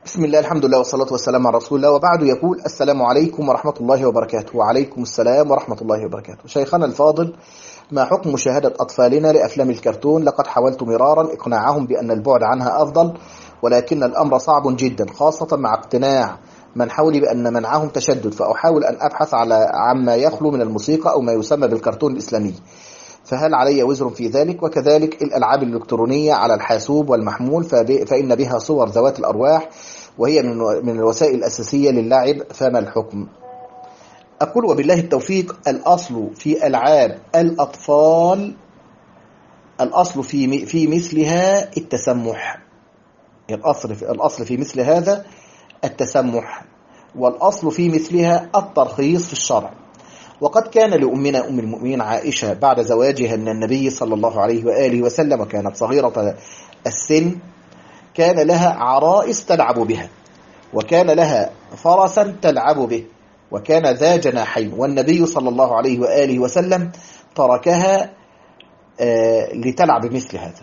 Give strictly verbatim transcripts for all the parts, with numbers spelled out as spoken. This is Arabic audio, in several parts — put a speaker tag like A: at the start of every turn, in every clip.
A: بسم الله، الحمد لله والصلاة والسلام على رسول الله، وبعد. يقول: السلام عليكم ورحمة الله وبركاته. وعليكم السلام ورحمة الله وبركاته. شيخنا الفاضل، ما حكم مشاهدة أطفالنا لأفلام الكرتون؟ لقد حاولت مرارا إقناعهم بأن البعد عنها أفضل، ولكن الأمر صعب جدا، خاصة مع اقتناع من حولي بأن منعهم تشدد، فأحاول أن أبحث على عما يخلو من الموسيقى أو ما يسمى بالكرتون الإسلامي، فهل علي وزر في ذلك؟ وكذلك الألعاب الإلكترونية على الحاسوب والمحمول، فإن بها صور ذوات الأرواح، وهي من الوسائل الأساسية للعب، فما الحكم؟ أقول وبالله التوفيق. الأصل في ألعاب الأطفال الأصل في في مثلها التسمح. الأصل في الأصل في مثل هذا التسمح، والأصل في مثلها الترخيص في الشرع. وقد كان لأمنا أم المؤمنين عائشة بعد زواجها من النبي صلى الله عليه وآله وسلم، وكانت صغيرة السن، كان لها عرائس تلعب بها، وكان لها فرسا تلعب به، وكان ذا جناحين، والنبي صلى الله عليه وآله وسلم تركها آه لتلعب مثل هذا.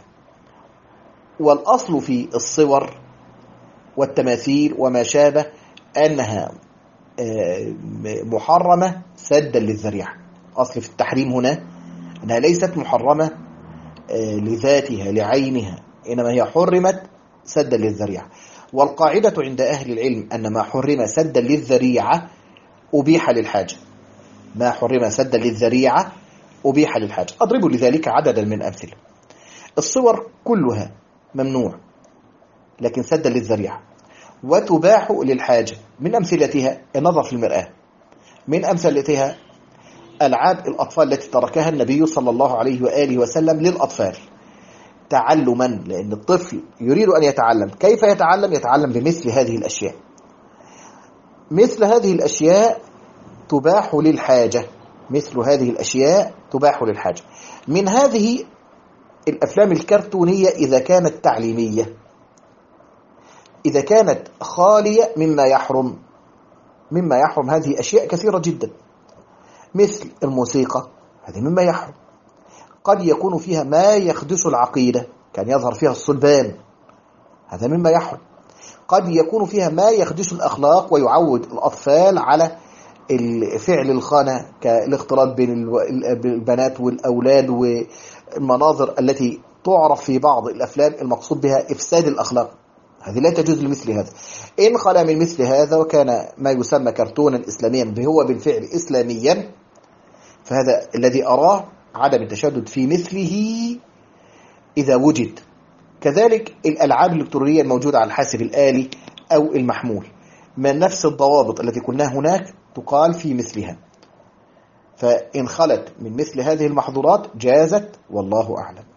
A: والأصل في الصور والتماثيل وما شابه أنها آه محرمة سدا للذريعة. أصل في التحريم هنا أنها ليست محرمة آه لذاتها لعينها، إنما هي حرمت سدا للذريعة. والقاعدة عند أهل العلم أن ما حرم سدا للذريعة أبيح للحاجة. ما حرم سدا للذريعة أبيح للحاجة. أضرب لذلك عددا من أمثلة. الصور كلها ممنوع لكن سدا للذريعة، وتباح للحاجة. من أمثلتها النظر في المرآة، من أمثلتها ألعاب الأطفال التي تركها النبي صلى الله عليه وآله وسلم للأطفال تعلما، لأن الطفل يريد أن يتعلم. كيف يتعلم؟ يتعلم بمثل هذه الأشياء. مثل هذه الأشياء تباح للحاجة. مثل هذه الأشياء تباح للحاجة. من هذه الأفلام الكرتونية إذا كانت تعليمية، إذا كانت خالية مما يحرم مما يحرم هذه أشياء كثيرة جدا. مثل الموسيقى، هذه مما يحرم. قد يكون فيها ما يخدش العقيدة، كان يظهر فيها الصلبان، هذا مما يحرم. قد يكون فيها ما يخدش الأخلاق ويعود الأطفال على فعل الخانة، كالاختلاط بين البنات والأولاد، والمناظر التي تعرف في بعض الأفلام المقصود بها إفساد الأخلاق، هذه لا تجوز لمثل هذا. إن خلا من مثل هذا وكان ما يسمى كرتونا إسلاميا هو بالفعل إسلاميا، فهذا الذي أراه عدم التشدد في مثله إذا وجد. كذلك الألعاب الإلكترونية الموجودة على الحاسب الآلي أو المحمول، من نفس الضوابط التي قلناها هناك تقال في مثلها. فإن خلت من مثل هذه المحظورات جازت، والله أعلم.